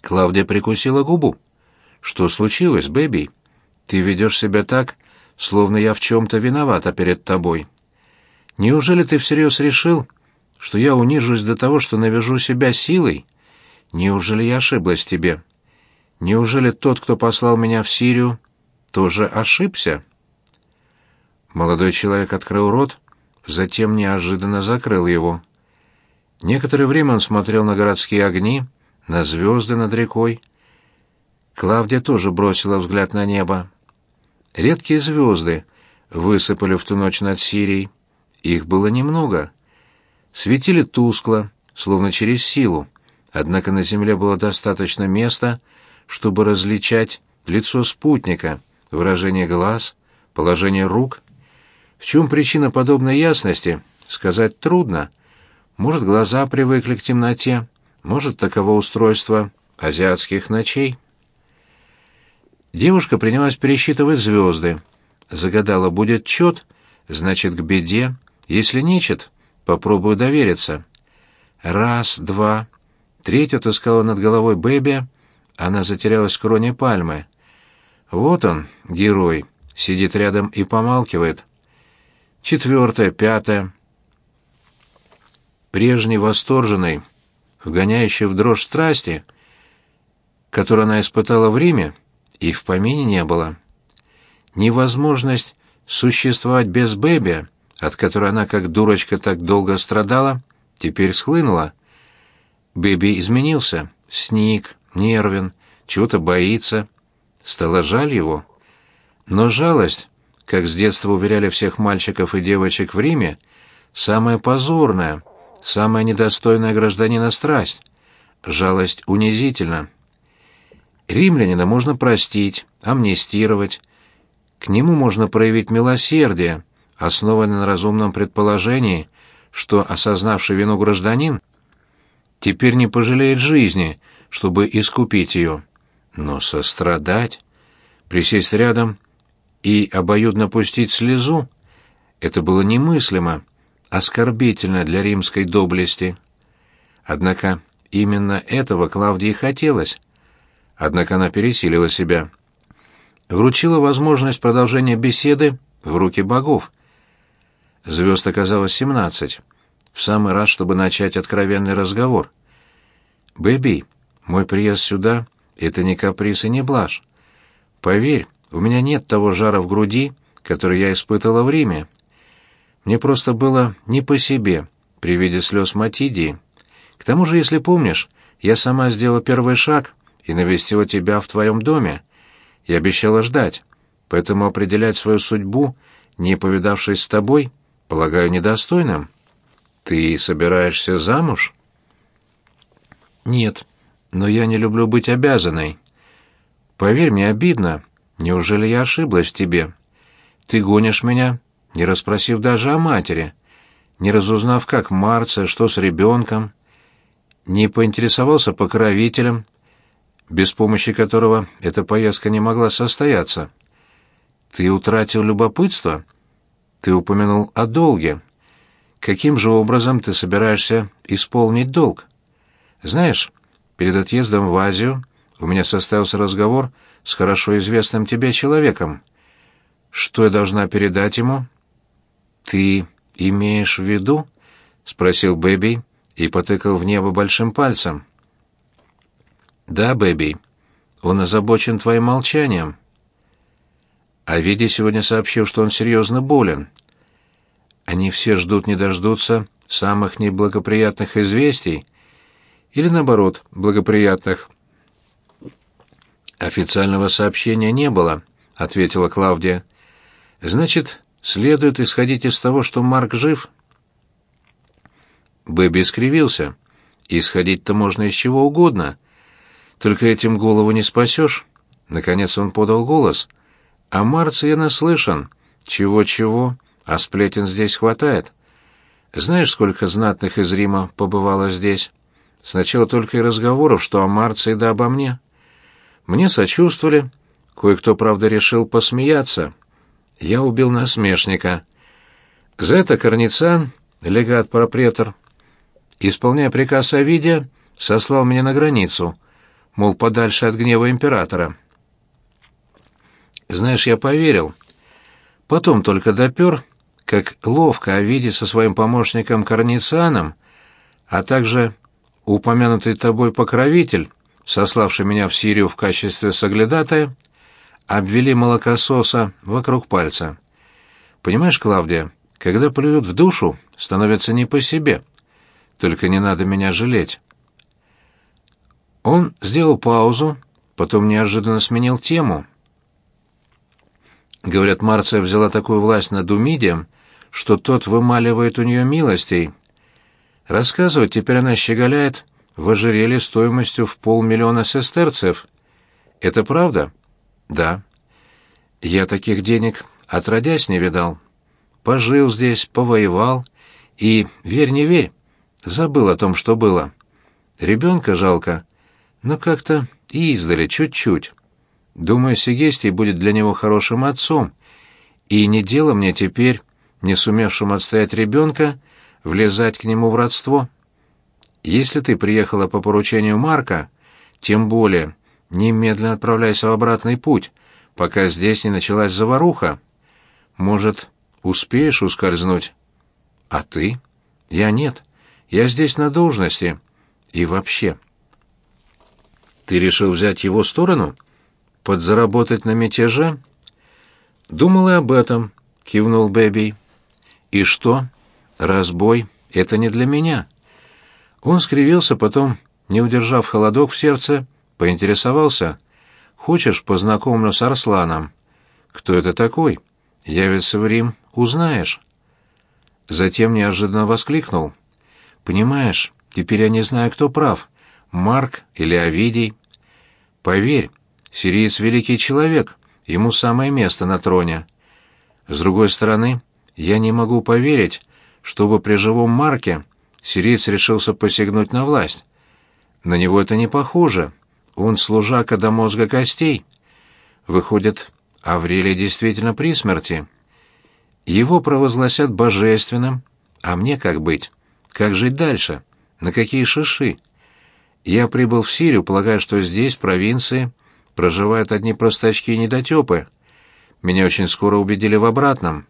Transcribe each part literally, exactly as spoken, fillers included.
Клавдия прикусила губу. «Что случилось, Бэби? Ты ведешь себя так, словно я в чем-то виновата перед тобой. Неужели ты всерьез решил, что я унижусь до того, что навяжу себя силой? Неужели я ошиблась в тебе? Неужели тот, кто послал меня в Сирию, тоже ошибся?» Молодой человек открыл рот, затем неожиданно закрыл его. Некоторое время он смотрел на городские огни, на звезды над рекой. Клавдия тоже бросила взгляд на небо. Редкие звезды высыпали в ту ночь над Сирией. Их было немного. Светили тускло, словно через силу, однако на земле было достаточно места, чтобы различать лицо спутника, выражение глаз, положение рук. В чем причина подобной ясности, сказать трудно. Может, глаза привыкли к темноте, может, таково устройство азиатских ночей. Девушка принялась пересчитывать звезды. Загадала: будет чет, значит, к беде, если нечет, попробую довериться. Раз, два. Третью отыскала над головой Бэби, она затерялась в кроне пальмы. Вот он, герой, сидит рядом и помалкивает. Четвертая, пятая. Прежней восторженной, вгоняющей в дрожь страсти, которую она испытала в Риме, и в помине не было. Невозможность существовать без Бэби, от которой она как дурочка так долго страдала, теперь схлынула. Бэби изменился, сник, нервен, чего-то боится. Стало жаль его. Но жалость, как с детства уверяли всех мальчиков и девочек в Риме, самая позорная, самая недостойная гражданина страсть. Жалость унизительна. Римлянина можно простить, амнистировать. К нему можно проявить милосердие, основанное на разумном предположении, что осознавший вину гражданин теперь не пожалеет жизни, чтобы искупить ее. Но сострадать, присесть рядом и обоюдно пустить слезу — это было немыслимо, оскорбительно для римской доблести. Однако именно этого Клавдии хотелось. Однако она пересилила себя. Вручила возможность продолжения беседы в руки богов. Звезд оказалось семнадцать. В самый раз, чтобы начать откровенный разговор. «Бэби, мой приезд сюда — это не каприз и не блажь. Поверь, у меня нет того жара в груди, который я испытала в Риме. Мне просто было не по себе при виде слез Матидии. К тому же, если помнишь, я сама сделала первый шаг и навестила тебя в твоем доме. Я обещала ждать, поэтому определять свою судьбу, не повидавшись с тобой, полагаю недостойным. Ты собираешься замуж?» «Нет, но я не люблю быть обязанной. Поверь, мне обидно. Неужели я ошиблась в тебе? Ты гонишь меня, не расспросив даже о матери, не разузнав, как Марция, что с ребенком, не поинтересовался покровителем, без помощи которого эта поездка не могла состояться. Ты утратил любопытство? Ты упомянул о долге. Каким же образом ты собираешься исполнить долг? Знаешь, перед отъездом в Азию у меня состоялся разговор с хорошо известным тебе человеком. Что я должна передать ему?» «Ты имеешь в виду?» — спросил Бэби и потыкал в небо большим пальцем. «Да, Бэби, он озабочен твоим молчанием. А Види сегодня сообщил, что он серьезно болен. Они все ждут не дождутся самых неблагоприятных известий, или, наоборот, благоприятных». «Официального сообщения не было», — ответила Клавдия. «Значит, следует исходить из того, что Марк жив?» Бэби скривился. «Исходить-то можно из чего угодно. Только этим голову не спасешь». Наконец он подал голос. «А Марции я наслышан. Чего-чего, а сплетен здесь хватает. Знаешь, сколько знатных из Рима побывало здесь? Сначала только и разговоров, что о Марции да обо мне. Мне сочувствовали. Кое-кто, правда, решил посмеяться. Я убил насмешника. За это Корницан, легат-пропретор, исполняя приказ Овидия, сослал меня на границу, мол, подальше от гнева императора. Знаешь, я поверил. Потом только допер, как ловко Овидий со своим помощником Корницианом, а также упомянутый тобой покровитель, сославший меня в Сирию в качестве соглядатая, обвели молокососа вокруг пальца. Понимаешь, Клавдия, когда плюют в душу, становится не по себе. Только не надо меня жалеть. Он сделал паузу, потом неожиданно сменил тему. Говорят, Марция взяла такую власть над Умидием, что тот вымаливает у нее милостей. Рассказывать теперь она щеголяет в ожерелье стоимостью в полмиллиона сестерцев. Это правда? Да. Я таких денег отродясь не видал. Пожил здесь, повоевал и, верь не верь, забыл о том, что было. Ребенка жалко, но как-то издали, чуть-чуть. Думаю, Сегестий будет для него хорошим отцом, и не дело мне теперь, не сумевшим отстоять ребенка, влезать к нему в родство. Если ты приехала по поручению Марка, тем более немедленно отправляйся в обратный путь, пока здесь не началась заваруха. Может, успеешь ускользнуть? А ты? Я нет. Я здесь на должности. И вообще. Ты решил взять его сторону? Подзаработать на мятеже? Думал и об этом, кивнул Бэби. И что? Разбой — это не для меня. Он скривился, потом, не удержав холодок в сердце, поинтересовался. Хочешь, познакомлю с Арсланом? Кто это такой? Явится в Рим, узнаешь. Затем неожиданно воскликнул. Понимаешь, теперь я не знаю, кто прав, Марк или Овидий. Поверь, сириец — великий человек, ему самое место на троне. С другой стороны, я не могу поверить, чтобы при живом Марке сириец решился посягнуть на власть. На него это не похоже. Он служака до мозга костей. Выходит, Аврелий действительно при смерти. Его провозгласят божественным, а мне как быть? Как жить дальше? На какие шиши? Я прибыл в Сирию, полагая, что здесь, в провинции, проживают одни простачки и недотёпы. Меня очень скоро убедили в обратном.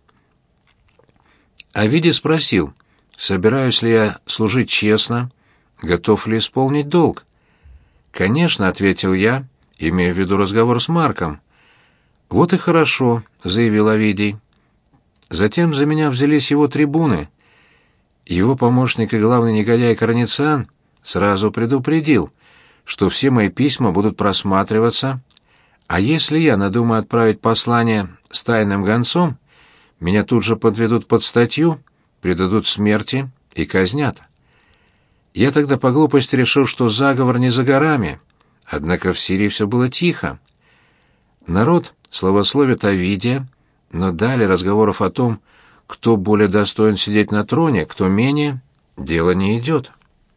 Овидий спросил, собираюсь ли я служить честно, готов ли исполнить долг. «Конечно», — ответил я, имея в виду разговор с Марком. «Вот и хорошо», — заявил Овидий. Затем за меня взялись его трибуны. Его помощник и главный негодяй Корнициан сразу предупредил, что все мои письма будут просматриваться, а если я надумаю отправить послание с тайным гонцом, меня тут же подведут под статью, предадут смерти и казнят. Я тогда по глупости решил, что заговор не за горами, однако в Сирии все было тихо. Народ славословит Овидия, но далее разговоров о том, кто более достоин сидеть на троне, кто менее, дело не идет.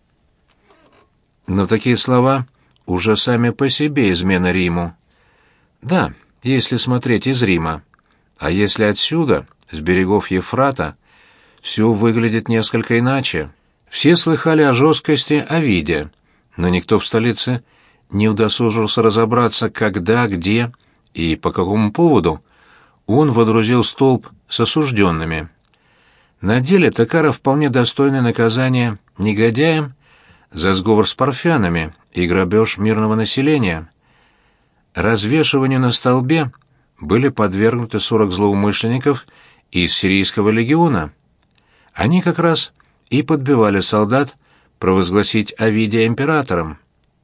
Но такие слова уже сами по себе измена Риму. Да, если смотреть из Рима. А если отсюда, с берегов Ефрата, все выглядит несколько иначе. Все слыхали о жесткости Овидия, но никто в столице не удосужился разобраться, когда, где и по какому поводу он водрузил столб с осужденными. На деле Токара вполне достойное наказание негодяям за сговор с парфянами и грабеж мирного населения. Развешиванию на столбе были подвергнуты сорок злоумышленников из сирийского легиона. Они как раз и подбивали солдат провозгласить Овидия императором.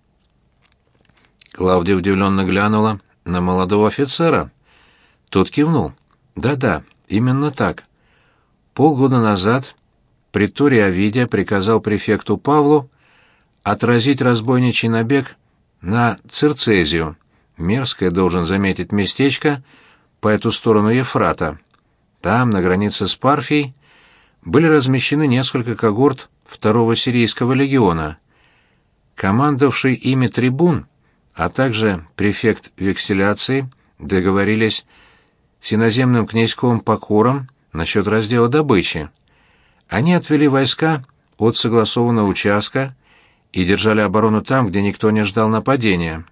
Клавдия удивленно глянула на молодого офицера. Тот кивнул. Да-да, именно так. Полгода назад приторий Овидия приказал префекту Павлу отразить разбойничий набег на Цирцезию, мерзкое, должен заметить, местечко по эту сторону Ефрата. Там, на границе с Парфией, были размещены несколько когорт второго сирийского легиона. Командовавший ими трибун, а также префект векселяции договорились с иноземным князьком Покором насчет раздела добычи. Они отвели войска от согласованного участка и держали оборону там, где никто не ждал нападения.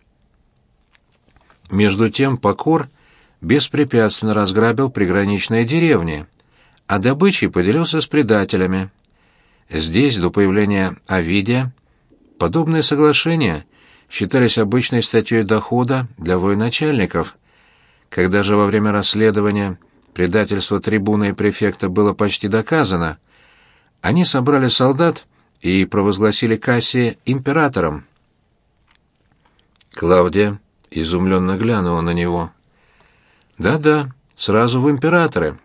Между тем Покор беспрепятственно разграбил приграничные деревни, а добычей поделился с предателями. Здесь, до появления Овидия, подобные соглашения считались обычной статьей дохода для военачальников. Когда же во время расследования предательство трибуна и префекта было почти доказано, они собрали солдат и провозгласили Кассия императором. Клавдия изумленно глянула на него. «Да-да, сразу в императоры.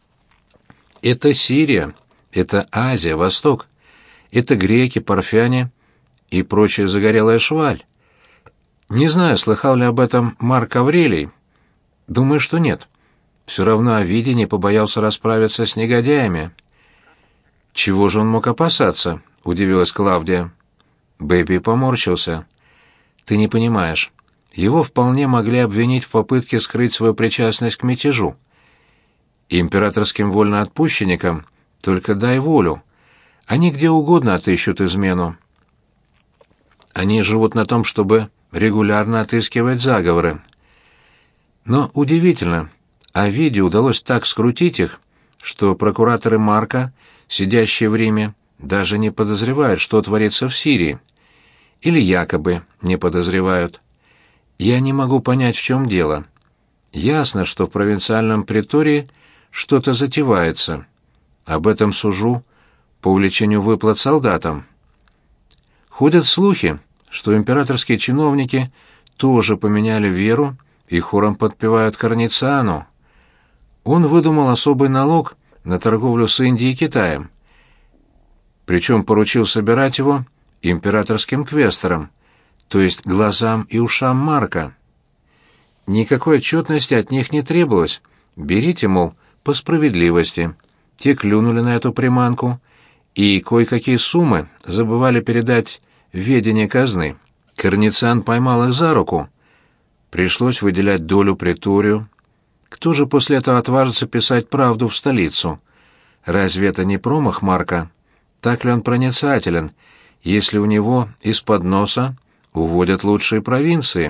Это Сирия, это Азия, Восток, это греки, парфяне и прочая загорелая шваль. Не знаю, слыхал ли об этом Марк Аврелий. Думаю, что нет. Все равно Овидий не побоялся расправиться с негодяями». «Чего же он мог опасаться?» — удивилась Клавдия. Бэби поморщился. «Ты не понимаешь. Его вполне могли обвинить в попытке скрыть свою причастность к мятежу. Императорским вольноотпущенникам только дай волю. Они где угодно отыщут измену. Они живут на том, чтобы регулярно отыскивать заговоры. Но удивительно, Овидию удалось так скрутить их, что прокураторы Марка, сидящие в Риме, даже не подозревают, что творится в Сирии. Или якобы не подозревают. Я не могу понять, в чем дело. Ясно, что в провинциальном притории что-то затевается. Об этом сужу по увеличению выплат солдатам. Ходят слухи, что императорские чиновники тоже поменяли веру и хором подпевают Корнициану. Он выдумал особый налог на торговлю с Индией и Китаем. Причем поручил собирать его императорским квесторам, то есть глазам и ушам Марка. Никакой отчетности от них не требовалось. Берите, мол, по справедливости. Те клюнули на эту приманку, и кое-какие суммы забывали передать в ведение казны. Корнициан поймал их за руку. Пришлось выделять долю приторию. Кто же после этого отважится писать правду в столицу? Разве это не промах Марка? Так ли он проницателен, если у него из-под носа уводят лучшие провинции?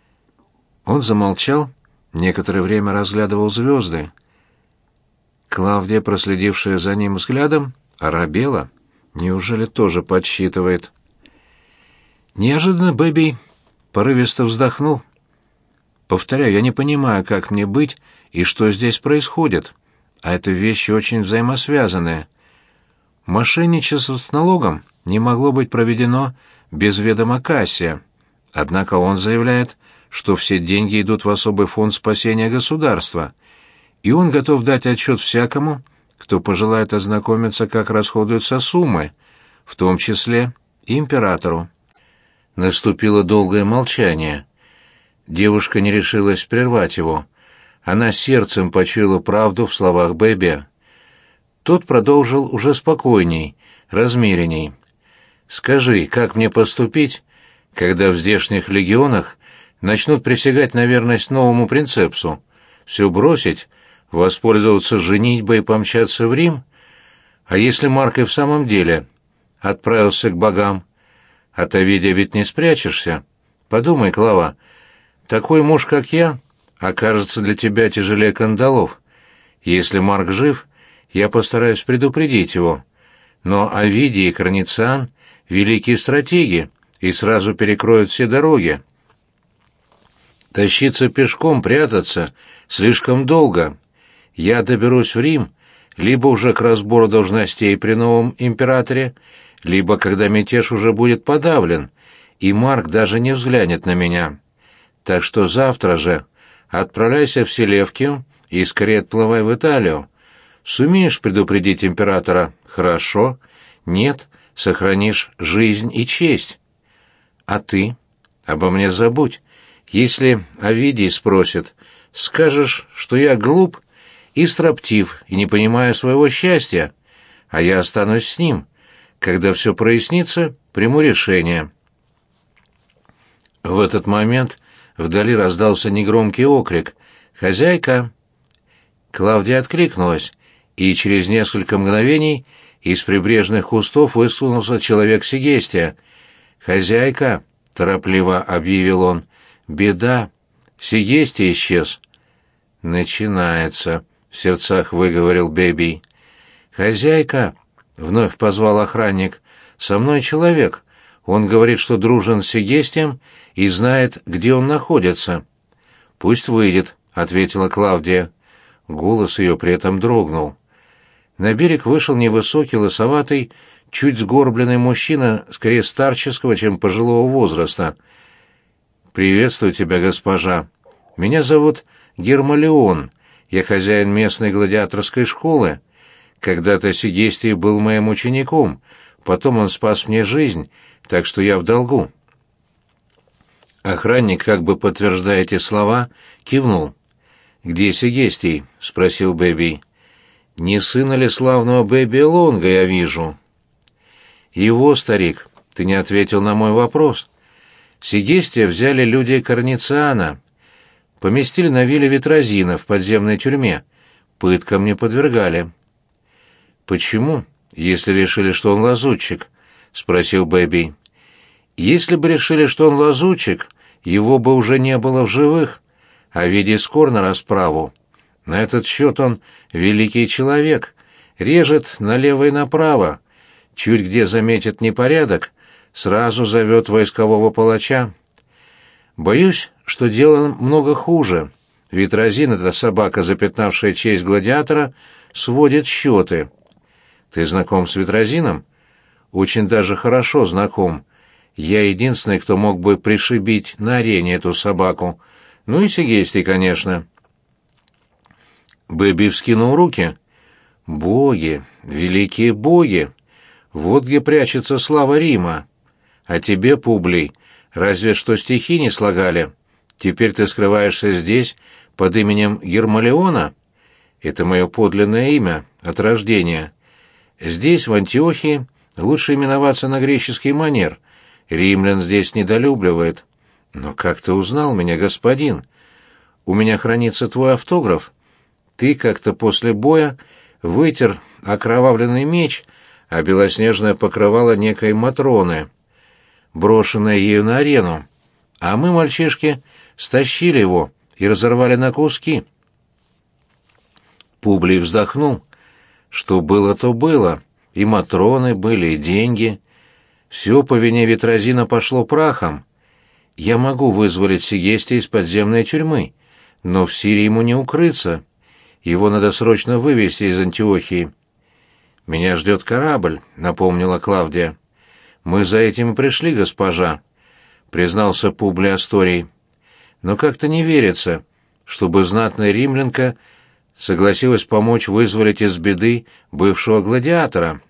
Он замолчал, некоторое время разглядывал звезды. Клавдия, проследившая за ним взглядом, оробела. Неужели тоже подсчитывает? Неожиданно Бэби порывисто вздохнул. «Повторяю, я не понимаю, как мне быть и что здесь происходит, а это вещи очень взаимосвязанные. Мошенничество с налогом не могло быть проведено без ведома Кассия, однако он заявляет, что все деньги идут в особый фонд спасения государства, и он готов дать отчет всякому, кто пожелает ознакомиться, как расходуются суммы, в том числе и императору». Наступило долгое молчание. Девушка не решилась прервать его. Она сердцем почуяла правду в словах Бэби. Тот продолжил уже спокойней, размеренней. «Скажи, как мне поступить, когда в здешних легионах начнут присягать на верность новому принцепсу? Все бросить, воспользоваться женитьбой и помчаться в Рим? А если Марк и в самом деле отправился к богам? От Овидия ведь не спрячешься. Подумай, Клава, такой муж, как я, окажется для тебя тяжелее кандалов. Если Марк жив, я постараюсь предупредить его. Но Овидий и Корнициан — великие стратеги и сразу перекроют все дороги. Тащиться пешком, прятаться слишком долго. Я доберусь в Рим либо уже к разбору должностей при новом императоре, либо когда мятеж уже будет подавлен, и Марк даже не взглянет на меня. Так что завтра же отправляйся в Селевкию и скорее отплывай в Италию. Сумеешь предупредить императора? Хорошо. Нет, сохранишь жизнь и честь. А ты? Обо мне забудь. Если Овидий спросит, скажешь, что я глуп и строптив, и не понимаю своего счастья, а я останусь с ним. Когда все прояснится, приму решение». В этот момент вдали раздался негромкий окрик: «Хозяйка!». Клавдия откликнулась, и через несколько мгновений из прибрежных кустов высунулся человек Сегестия. «Хозяйка», — торопливо объявил он, — «беда, Сегестий исчез». «Начинается», — в сердцах выговорил Бэби. «Хозяйка», — вновь позвал охранник, — «со мной человек. Он говорит, что дружен с Сегестием и знает, где он находится». «Пусть выйдет», — ответила Клавдия. Голос ее при этом дрогнул. На берег вышел невысокий, лысоватый, чуть сгорбленный мужчина, скорее старческого, чем пожилого возраста. «Приветствую тебя, госпожа. Меня зовут Гермалеон. Я хозяин местной гладиаторской школы. Когда-то Сегестий был моим учеником, потом он спас мне жизнь, так что я в долгу». Охранник, как бы подтверждая эти слова, кивнул. «Где Сегестий?» — спросил Бэби. «Не сына ли славного Бэби Лонга я вижу?» «Его, старик, ты не ответил на мой вопрос. Сегестия взяли люди Корнициана, поместили на вилле Витразина в подземной тюрьме, пыткам не подвергали». «Почему, если решили, что он лазутчик?» — спросил Бэби. «Если бы решили, что он лазутчик, его бы уже не было в живых, а веди скор на расправу. На этот счет он великий человек, режет налево и направо, чуть где заметит непорядок, сразу зовет войскового палача. Боюсь, что дело много хуже. Витразин, эта собака, запятнавшая честь гладиатора, сводит счеты. Ты знаком с Витразином?» «Очень даже хорошо знаком. Я единственный, кто мог бы пришибить на арене эту собаку. Ну и Сегестий, конечно». Бэби вскинул руки. «Боги, великие боги! Вот где прячется слава Рима. А тебе, Публий, разве что стихи не слагали. Теперь ты скрываешься здесь под именем Гермалеона? Это мое подлинное имя, от рождения. Здесь, в Антиохии, лучше именоваться на греческий манер. Римлян здесь недолюбливает. Но как ты узнал меня, господин? У меня хранится твой автограф. Ты как-то после боя вытер окровавленный меч, а белоснежное покрывало некой Матроны, брошенное ею на арену. А мы, мальчишки, стащили его и разорвали на куски». Публий вздохнул. «Что было, то было. И Матроны были, и деньги. Все по вине Витразина пошло прахом. Я могу вызволить Сегестия из подземной тюрьмы, но в Сирии ему не укрыться. Его надо срочно вывезти из Антиохии». «Меня ждет корабль», — напомнила Клавдия. «Мы за этим и пришли, госпожа», — признался Публий Асторий. «Но как-то не верится, чтобы знатная римлянка согласилась помочь вызволить из беды бывшего гладиатора».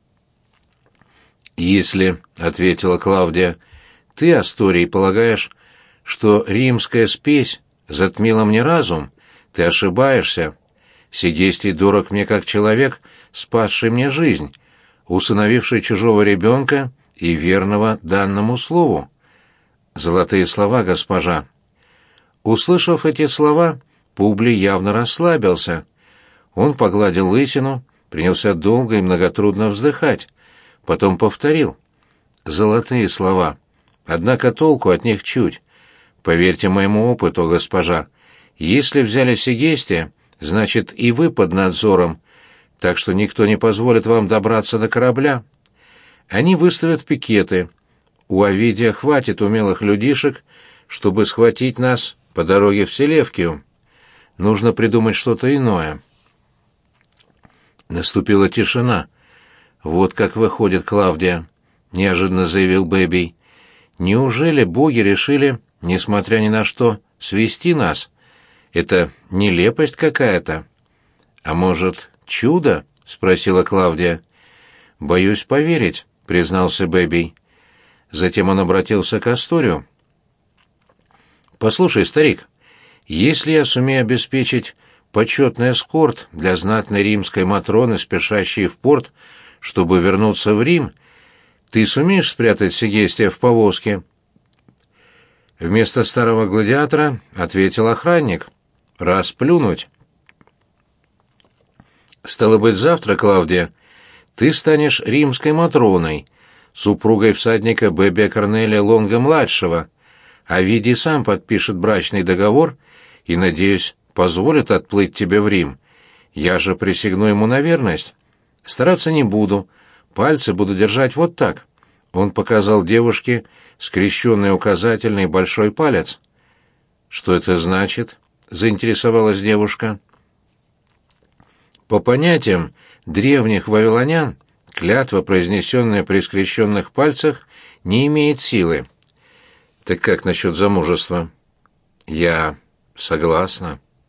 «Если, — ответила Клавдия, — ты, Асторий, полагаешь, что римская спесь затмила мне разум, ты ошибаешься. Сегестий дорог мне как человек, спасший мне жизнь, усыновивший чужого ребенка и верного данному слову». «Золотые слова, госпожа». Услышав эти слова, Публий явно расслабился. Он погладил лысину, принялся долго и многотрудно вздыхать. Потом повторил. «Золотые слова. Однако толку от них чуть. Поверьте моему опыту, госпожа, если взяли Сегестия, значит, и вы под надзором, так что никто не позволит вам добраться до корабля. Они выставят пикеты. У Овидия хватит умелых людишек, чтобы схватить нас по дороге в Селевкию. Нужно придумать что-то иное». Наступила тишина. «Вот как выходит, Клавдия», — неожиданно заявил Бэби. «Неужели боги решили, несмотря ни на что, свести нас? Это нелепость какая-то». «А может, чудо?» — спросила Клавдия. «Боюсь поверить», — признался Бэби. Затем он обратился к Асторию. «Послушай, старик, если я сумею обеспечить почетный эскорт для знатной римской Матроны, спешащей в порт, чтобы вернуться в Рим, ты сумеешь спрятать Сегестия в повозке?» Вместо старого гладиатора ответил охранник. «Расплюнуть». «Стало быть, завтра, Клавдия, ты станешь римской Матроной, супругой всадника Бебе Корнелия Лонга-младшего, а Види сам подпишет брачный договор и, надеюсь, позволит отплыть тебе в Рим. Я же присягну ему на верность. Стараться не буду, пальцы буду держать вот так». Он показал девушке скрещенный указательный большой палец. «Что это значит?» — заинтересовалась девушка. По понятиям древних вавилонян, клятва, произнесенная при скрещенных пальцах, не имеет силы. «Так как насчет замужества?» «Я согласна».